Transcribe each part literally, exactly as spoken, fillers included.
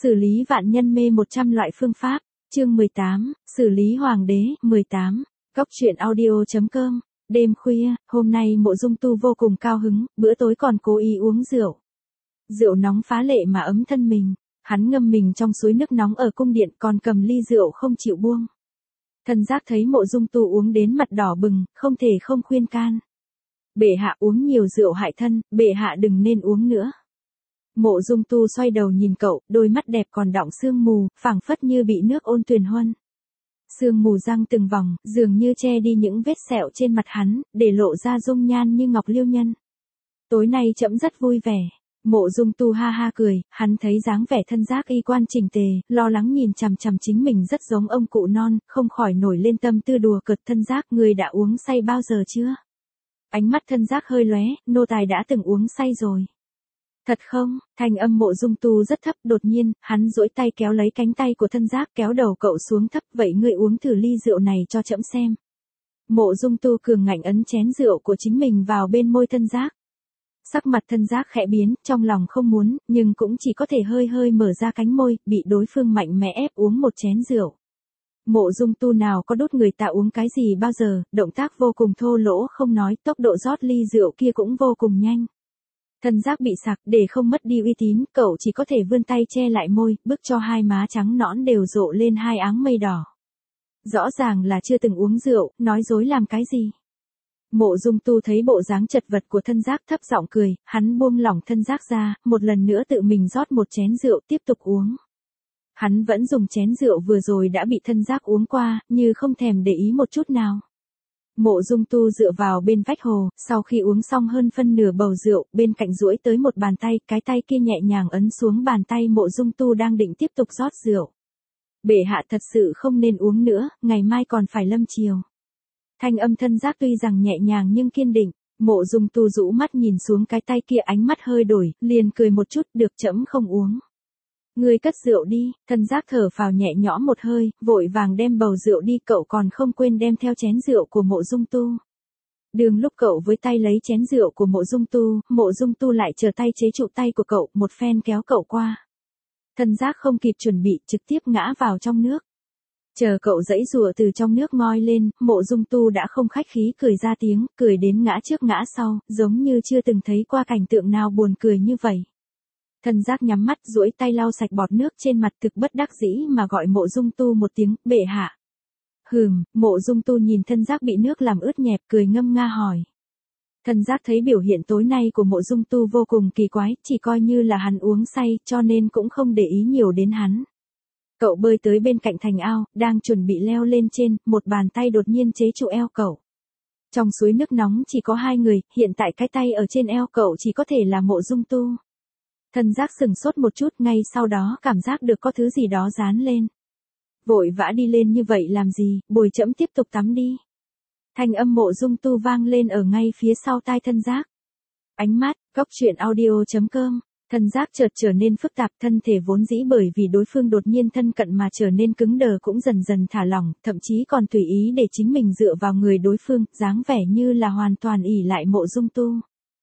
Xử lý vạn nhân mê một trăm loại phương pháp, chương mười tám, xử lý hoàng đế, mười tám, Cốc truyện audio.com, đêm khuya, hôm nay Mộ Dung Tu vô cùng cao hứng, bữa tối còn cố ý uống rượu. Rượu nóng phá lệ mà ấm thân mình, hắn ngâm mình trong suối nước nóng ở cung điện còn cầm ly rượu không chịu buông. Thân giác thấy Mộ Dung Tu uống đến mặt đỏ bừng, không thể không khuyên can. Bệ hạ uống nhiều rượu hại thân, bệ hạ đừng nên uống nữa. Mộ Dung Tu xoay đầu nhìn cậu, đôi mắt đẹp còn đọng sương mù, phảng phất như bị nước ôn tuyền huân. Sương mù răng từng vòng, dường như che đi những vết sẹo trên mặt hắn, để lộ ra dung nhan như ngọc liêu nhân. Tối nay trẫm rất vui vẻ. Mộ Dung Tu ha ha cười, hắn thấy dáng vẻ thân giác y quan chỉnh tề, lo lắng nhìn chằm chằm chính mình rất giống ông cụ non, không khỏi nổi lên tâm tư đùa cợt. Thân giác, người đã uống say bao giờ chưa? Ánh mắt thân giác hơi lóe, nô tài đã từng uống say rồi. Thật không? Thanh âm Mộ Dung Tu rất thấp, đột nhiên, hắn duỗi tay kéo lấy cánh tay của thân giác, kéo đầu cậu xuống thấp, vậy ngươi uống thử ly rượu này cho trẫm xem. Mộ Dung Tu cường ngạnh ấn chén rượu của chính mình vào bên môi thân giác. Sắc mặt thân giác khẽ biến, trong lòng không muốn, nhưng cũng chỉ có thể hơi hơi mở ra cánh môi, bị đối phương mạnh mẽ ép uống một chén rượu. Mộ Dung Tu nào có đốt người ta uống cái gì bao giờ, động tác vô cùng thô lỗ không nói, tốc độ rót ly rượu kia cũng vô cùng nhanh. Thân giác bị sặc, để không mất đi uy tín, cậu chỉ có thể vươn tay che lại môi, bức cho hai má trắng nõn đều rộ lên hai áng mây đỏ. Rõ ràng là chưa từng uống rượu, nói dối làm cái gì. Mộ Dung Tu thấy bộ dáng chật vật của thân giác thấp giọng cười, hắn buông lỏng thân giác ra, một lần nữa tự mình rót một chén rượu tiếp tục uống. Hắn vẫn dùng chén rượu vừa rồi đã bị thân giác uống qua, như không thèm để ý một chút nào. Mộ Dung Tu dựa vào bên vách hồ, sau khi uống xong hơn phân nửa bầu rượu, bên cạnh duỗi tới một bàn tay, cái tay kia nhẹ nhàng ấn xuống bàn tay Mộ Dung Tu đang định tiếp tục rót rượu. Bệ hạ thật sự không nên uống nữa, ngày mai còn phải lâm triều. Thanh âm thân giác tuy rằng nhẹ nhàng nhưng kiên định, Mộ Dung Tu rũ mắt nhìn xuống cái tay kia, ánh mắt hơi đổi, liền cười một chút, được trẫm không uống. Ngươi cất rượu đi. Thân giác thở phào nhẹ nhõm một hơi, vội vàng đem bầu rượu đi, cậu còn không quên đem theo chén rượu của Mộ Dung Tu. Đường lúc cậu với tay lấy chén rượu của Mộ Dung Tu, Mộ Dung Tu lại chờ tay chế trụ tay của cậu, một phen kéo cậu qua. Thân giác không kịp chuẩn bị, trực tiếp ngã vào trong nước. Chờ cậu giãy giụa từ trong nước ngoi lên, Mộ Dung Tu đã không khách khí cười ra tiếng, cười đến ngã trước ngã sau, giống như chưa từng thấy qua cảnh tượng nào buồn cười như vậy. Thân giác nhắm mắt duỗi tay lau sạch bọt nước trên mặt, thực bất đắc dĩ mà gọi Mộ Dung Tu một tiếng, bệ hạ. Hừm, Mộ Dung Tu nhìn thân giác bị nước làm ướt nhẹp, cười ngâm nga hỏi. Thân giác thấy biểu hiện tối nay của Mộ Dung Tu vô cùng kỳ quái, chỉ coi như là hắn uống say, cho nên cũng không để ý nhiều đến hắn. Cậu bơi tới bên cạnh thành ao, đang chuẩn bị leo lên trên, một bàn tay đột nhiên chế trụ eo cậu. Trong suối nước nóng chỉ có hai người, hiện tại cái tay ở trên eo cậu chỉ có thể là Mộ Dung Tu. Thân giác sừng sốt một chút, ngay sau đó cảm giác được có thứ gì đó dán lên. Vội vã đi lên như vậy làm gì, bồi trẫm tiếp tục tắm đi. Thanh âm Mộ Dung Tu vang lên ở ngay phía sau tai thân giác. Ánh mắt, Cốc truyện audio.com. Thân giác chợt trở nên phức tạp, thân thể vốn dĩ bởi vì đối phương đột nhiên thân cận mà trở nên cứng đờ cũng dần dần thả lỏng, thậm chí còn tùy ý để chính mình dựa vào người đối phương, dáng vẻ như là hoàn toàn ỷ lại Mộ Dung Tu.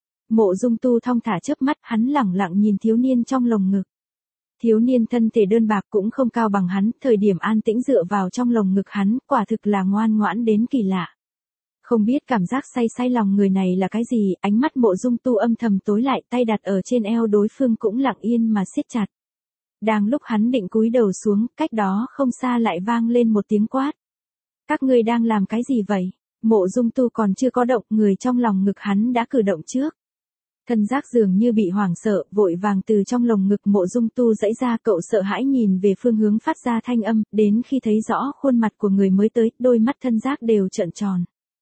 Mộ Dung Tu thong thả chớp mắt, hắn lẳng lặng nhìn thiếu niên trong lồng ngực. Thiếu niên thân thể đơn bạc cũng không cao bằng hắn, thời điểm an tĩnh dựa vào trong lồng ngực hắn, quả thực là ngoan ngoãn đến kỳ lạ. Không biết cảm giác say say lòng người này là cái gì, ánh mắt Mộ Dung Tu âm thầm tối lại, tay đặt ở trên eo đối phương cũng lặng yên mà siết chặt. Đang lúc hắn định cúi đầu xuống, cách đó không xa lại vang lên một tiếng quát. Các ngươi đang làm cái gì vậy? Mộ Dung Tu còn chưa có động, người trong lòng ngực hắn đã cử động trước. Thân giác dường như bị hoảng sợ, vội vàng từ trong lồng ngực Mộ Dung Tu giãy ra, cậu sợ hãi nhìn về phương hướng phát ra thanh âm, đến khi thấy rõ khuôn mặt của người mới tới, đôi mắt thân giác đều trợn tròn.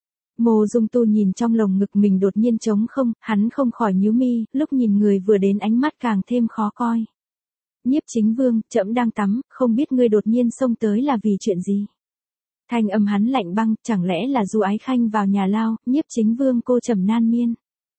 Mộ Dung Tu nhìn trong lồng ngực mình đột nhiên trống không, hắn không khỏi nhíu mi, lúc nhìn người vừa đến ánh mắt càng thêm khó coi. Nhiếp Chính Vương, trẫm đang tắm, không biết ngươi đột nhiên xông tới là vì chuyện gì? Thanh âm hắn lạnh băng, chẳng lẽ là Du Ái Khanh vào nhà lao, Nhiếp Chính Vương cô trầm nan miên.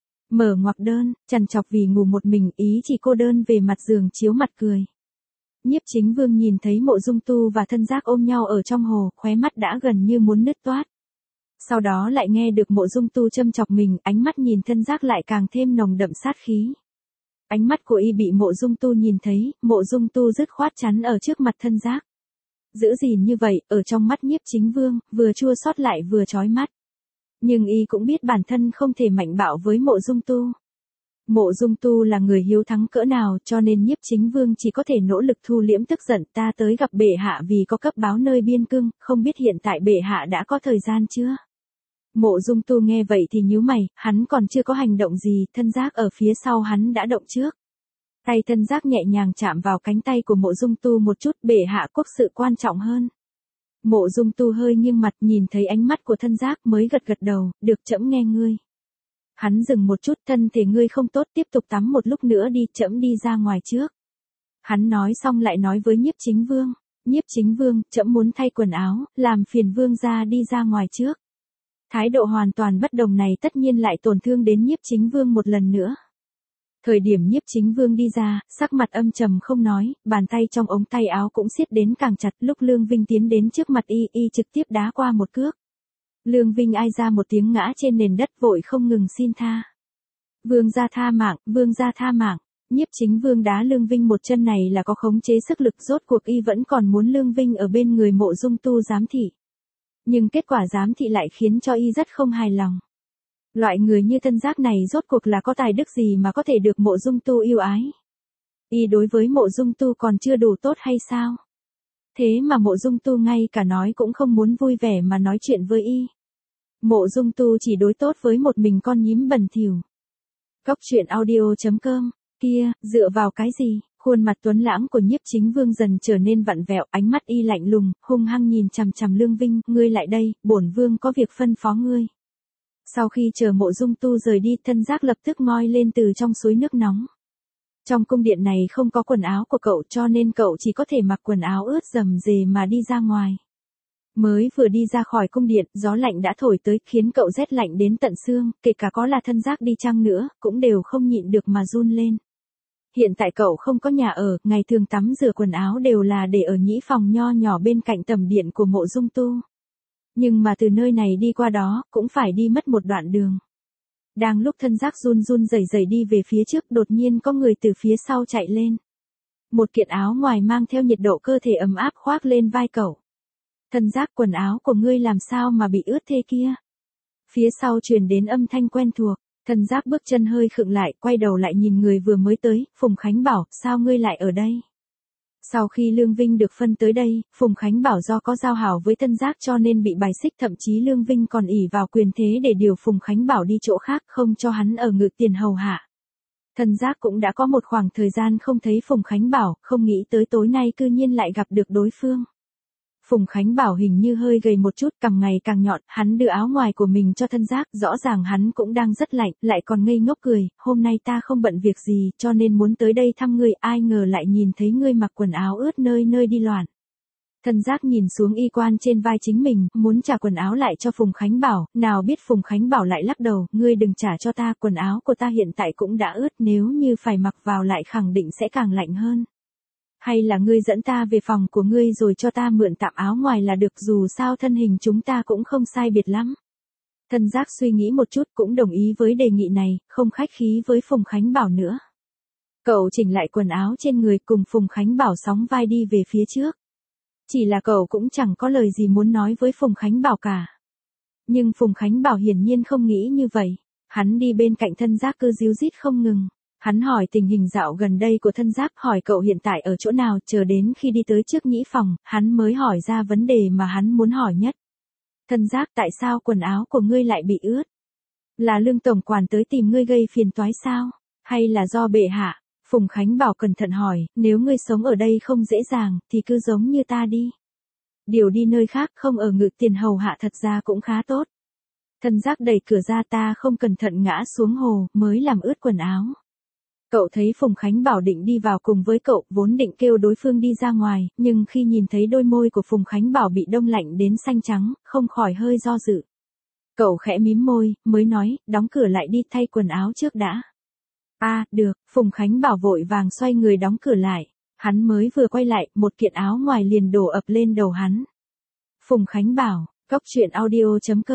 Mở ngoặc đơn, chằn chọc vì ngủ một mình, ý chỉ cô đơn về mặt giường chiếu mặt cười. Nhiếp Chính Vương nhìn thấy Mộ Dung Tu và thân giác ôm nhau ở trong hồ, khóe mắt đã gần như muốn nứt toát. Sau đó lại nghe được Mộ Dung Tu châm chọc mình, ánh mắt nhìn thân giác lại càng thêm nồng đậm sát khí. Ánh mắt của y bị Mộ Dung Tu nhìn thấy, Mộ Dung Tu dứt khoát chắn ở trước mặt thân giác. Giữ gìn như vậy, ở trong mắt Nhiếp Chính Vương, vừa chua xót lại vừa chói mắt. Nhưng y cũng biết bản thân không thể mạnh bạo với Mộ Dung Tu. Mộ Dung Tu là người hiếu thắng cỡ nào, cho nên Nhiếp Chính Vương chỉ có thể nỗ lực thu liễm tức giận. Ta tới gặp bệ hạ vì có cấp báo nơi biên cương, không biết hiện tại bệ hạ đã có thời gian chưa? Mộ Dung Tu nghe vậy thì nhíu mày, hắn còn chưa có hành động gì, thân giác ở phía sau hắn đã động trước. Tay thân giác nhẹ nhàng chạm vào cánh tay của Mộ Dung Tu một chút, bệ hạ quốc sự quan trọng hơn. Mộ Dung Tu hơi nghiêng mặt nhìn thấy ánh mắt của thân giác mới gật gật đầu, được trẫm nghe ngươi. Hắn dừng một chút, thân thể ngươi không tốt, tiếp tục tắm một lúc nữa đi, trẫm đi ra ngoài trước. Hắn nói xong lại nói với Nhiếp Chính Vương, Nhiếp Chính Vương, trẫm muốn thay quần áo, làm phiền vương gia đi ra ngoài trước. Thái độ hoàn toàn bất đồng này tất nhiên lại tổn thương đến Nhiếp Chính Vương một lần nữa. Thời điểm Nhiếp Chính Vương đi ra, sắc mặt âm trầm không nói, bàn tay trong ống tay áo cũng siết đến càng chặt. Lúc Lương Vinh tiến đến trước mặt y, y trực tiếp đá qua một cước. Lương Vinh ai ra một tiếng ngã trên nền đất, vội không ngừng xin tha. Vương gia tha mạng, vương gia tha mạng. Nhiếp Chính Vương đá Lương Vinh một chân này là có khống chế sức lực, rốt cuộc y vẫn còn muốn Lương Vinh ở bên người Mộ Dung Tu giám thị. Nhưng kết quả giám thị lại khiến cho y rất không hài lòng. Loại người như thân giác này rốt cuộc là có tài đức gì mà có thể được Mộ Dung Tu yêu ái? Y đối với Mộ Dung Tu còn chưa đủ tốt hay sao? Thế mà Mộ Dung Tu ngay cả nói cũng không muốn vui vẻ mà nói chuyện với y. Mộ Dung Tu chỉ đối tốt với một mình con nhím bẩn thỉu. Cóc truyện audio chấm com, kia, dựa vào cái gì? Khuôn mặt tuấn lãng của Nhiếp Chính Vương dần trở nên vặn vẹo, ánh mắt y lạnh lùng, hung hăng nhìn chằm chằm Lương Vinh, ngươi lại đây, bổn vương có việc phân phó ngươi. Sau khi chờ Mộ Dung Tu rời đi, thân giác lập tức ngoi lên từ trong suối nước nóng. Trong cung điện này không có quần áo của cậu, cho nên cậu chỉ có thể mặc quần áo ướt rầm rề mà đi ra ngoài. Mới vừa đi ra khỏi cung điện, gió lạnh đã thổi tới, khiến cậu rét lạnh đến tận xương, kể cả có là thân giác đi chăng nữa, cũng đều không nhịn được mà run lên. Hiện tại cậu không có nhà ở, ngày thường tắm rửa quần áo đều là để ở nhĩ phòng nho nhỏ bên cạnh tầm điện của Mộ Dung Tu. Nhưng mà từ nơi này đi qua đó, cũng phải đi mất một đoạn đường. Đang lúc thân giác run run rẩy rẩy đi về phía trước, đột nhiên có người từ phía sau chạy lên. Một kiện áo ngoài mang theo nhiệt độ cơ thể ấm áp khoác lên vai cậu. Thân giác, quần áo của ngươi làm sao mà bị ướt thế kia? Phía sau truyền đến âm thanh quen thuộc. Thân giác bước chân hơi khựng lại, quay đầu lại nhìn người vừa mới tới, Phùng Khánh Bảo, sao ngươi lại ở đây? Sau khi Lương Vinh được phân tới đây, Phùng Khánh Bảo do có giao hảo với thân giác cho nên bị bài xích, thậm chí Lương Vinh còn ỷ vào quyền thế để điều Phùng Khánh Bảo đi chỗ khác, không cho hắn ở Ngự Tiền hầu hạ. Thân giác cũng đã có một khoảng thời gian không thấy Phùng Khánh Bảo, không nghĩ tới tối nay cư nhiên lại gặp được đối phương. Phùng Khánh Bảo hình như hơi gầy một chút, càng ngày càng nhọn, hắn đưa áo ngoài của mình cho thân giác, rõ ràng hắn cũng đang rất lạnh, lại còn ngây ngốc cười, hôm nay ta không bận việc gì, cho nên muốn tới đây thăm ngươi, ai ngờ lại nhìn thấy ngươi mặc quần áo ướt nơi nơi đi loạn. Thân giác nhìn xuống y quan trên vai chính mình, muốn trả quần áo lại cho Phùng Khánh Bảo, nào biết Phùng Khánh Bảo lại lắc đầu, ngươi đừng trả cho ta, quần áo của ta hiện tại cũng đã ướt, nếu như phải mặc vào lại khẳng định sẽ càng lạnh hơn. Hay là ngươi dẫn ta về phòng của ngươi rồi cho ta mượn tạm áo ngoài là được, dù sao thân hình chúng ta cũng không sai biệt lắm. Thân giác suy nghĩ một chút cũng đồng ý với đề nghị này, không khách khí với Phùng Khánh Bảo nữa. Cậu chỉnh lại quần áo trên người cùng Phùng Khánh Bảo sóng vai đi về phía trước. Chỉ là cậu cũng chẳng có lời gì muốn nói với Phùng Khánh Bảo cả. Nhưng Phùng Khánh Bảo hiển nhiên không nghĩ như vậy. Hắn đi bên cạnh thân giác cứ díu dít không ngừng. Hắn hỏi tình hình dạo gần đây của thân giác, hỏi cậu hiện tại ở chỗ nào, chờ đến khi đi tới trước nhĩ phòng, hắn mới hỏi ra vấn đề mà hắn muốn hỏi nhất. Thân giác, tại sao quần áo của ngươi lại bị ướt? Là Lương tổng quản tới tìm ngươi gây phiền toái sao? Hay là do bệ hạ? Phùng Khánh Bảo cẩn thận hỏi, nếu ngươi sống ở đây không dễ dàng, thì cứ giống như ta đi. Điều đi nơi khác không ở Ngự Tiền hầu hạ thật ra cũng khá tốt. Thân giác đẩy cửa ra, ta không cẩn thận ngã xuống hồ, mới làm ướt quần áo. Cậu thấy Phùng Khánh Bảo định đi vào cùng với cậu, vốn định kêu đối phương đi ra ngoài, nhưng khi nhìn thấy đôi môi của Phùng Khánh Bảo bị đông lạnh đến xanh trắng, không khỏi hơi do dự. Cậu khẽ mím môi, mới nói, đóng cửa lại đi, thay quần áo trước đã. À, được, Phùng Khánh Bảo vội vàng xoay người đóng cửa lại. Hắn mới vừa quay lại, một kiện áo ngoài liền đổ ập lên đầu hắn. Phùng Khánh Bảo, cóc truyện audio chấm com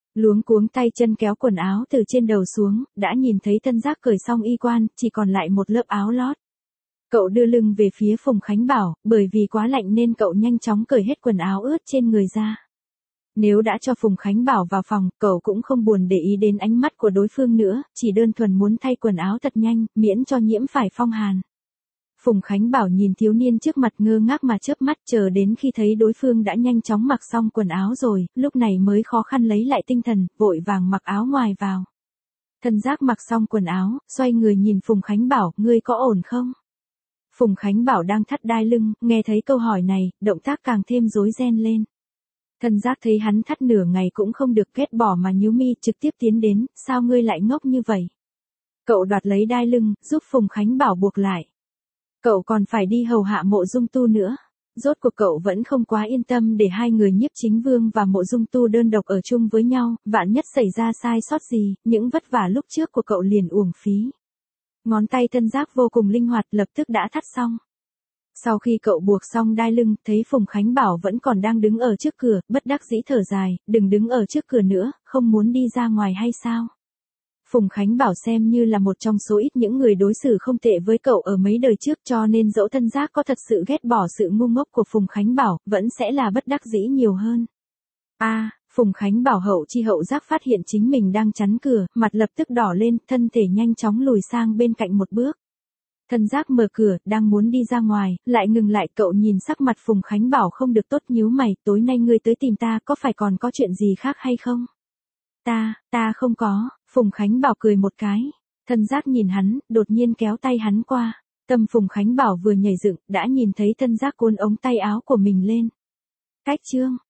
Luống cuống tay chân kéo quần áo từ trên đầu xuống, đã nhìn thấy Tân Giác cởi xong y quan, chỉ còn lại một lớp áo lót. Cậu đưa lưng về phía Phùng Khánh Bảo, bởi vì quá lạnh nên cậu nhanh chóng cởi hết quần áo ướt trên người ra. Nếu đã cho Phùng Khánh Bảo vào phòng, cậu cũng không buồn để ý đến ánh mắt của đối phương nữa, chỉ đơn thuần muốn thay quần áo thật nhanh, miễn cho nhiễm phải phong hàn. Phùng Khánh Bảo nhìn thiếu niên trước mặt ngơ ngác mà chớp mắt, chờ đến khi thấy đối phương đã nhanh chóng mặc xong quần áo rồi, lúc này mới khó khăn lấy lại tinh thần, vội vàng mặc áo ngoài vào. Tân Giác mặc xong quần áo, xoay người nhìn Phùng Khánh Bảo, ngươi có ổn không? Phùng Khánh Bảo đang thắt đai lưng, nghe thấy câu hỏi này, động tác càng thêm rối ren lên. Tân Giác thấy hắn thắt nửa ngày cũng không được, ghét bỏ mà nhíu mi, trực tiếp tiến đến, sao ngươi lại ngốc như vậy? Cậu đoạt lấy đai lưng, giúp Phùng Khánh Bảo buộc lại. Cậu còn phải đi hầu hạ Mộ Dung Tu nữa. Rốt cuộc cậu vẫn không quá yên tâm để hai người Nhiếp Chính Vương và Mộ Dung Tu đơn độc ở chung với nhau, vạn nhất xảy ra sai sót gì, những vất vả lúc trước của cậu liền uổng phí. Ngón tay Tân Giác vô cùng linh hoạt, lập tức đã thắt xong. Sau khi cậu buộc xong đai lưng, thấy Phùng Khánh Bảo vẫn còn đang đứng ở trước cửa, bất đắc dĩ thở dài, đừng đứng ở trước cửa nữa, không muốn đi ra ngoài hay sao? Phùng Khánh Bảo xem như là một trong số ít những người đối xử không tệ với cậu ở mấy đời trước, cho nên dẫu Tân Giác có thật sự ghét bỏ sự ngu ngốc của Phùng Khánh Bảo, vẫn sẽ là bất đắc dĩ nhiều hơn. A, à, Phùng Khánh Bảo hậu chi hậu giác phát hiện chính mình đang chắn cửa, mặt lập tức đỏ lên, thân thể nhanh chóng lùi sang bên cạnh một bước. Tân Giác mở cửa, đang muốn đi ra ngoài, lại ngừng lại, cậu nhìn sắc mặt Phùng Khánh Bảo không được tốt, nhíu mày, tối nay ngươi tới tìm ta có phải còn có chuyện gì khác hay không? Ta, ta không có, Phùng Khánh Bảo cười một cái. Tân Giác nhìn hắn, đột nhiên kéo tay hắn qua. Tâm Phùng Khánh Bảo vừa nhảy dựng, đã nhìn thấy Tân Giác cuốn ống tay áo của mình lên. Cách chương.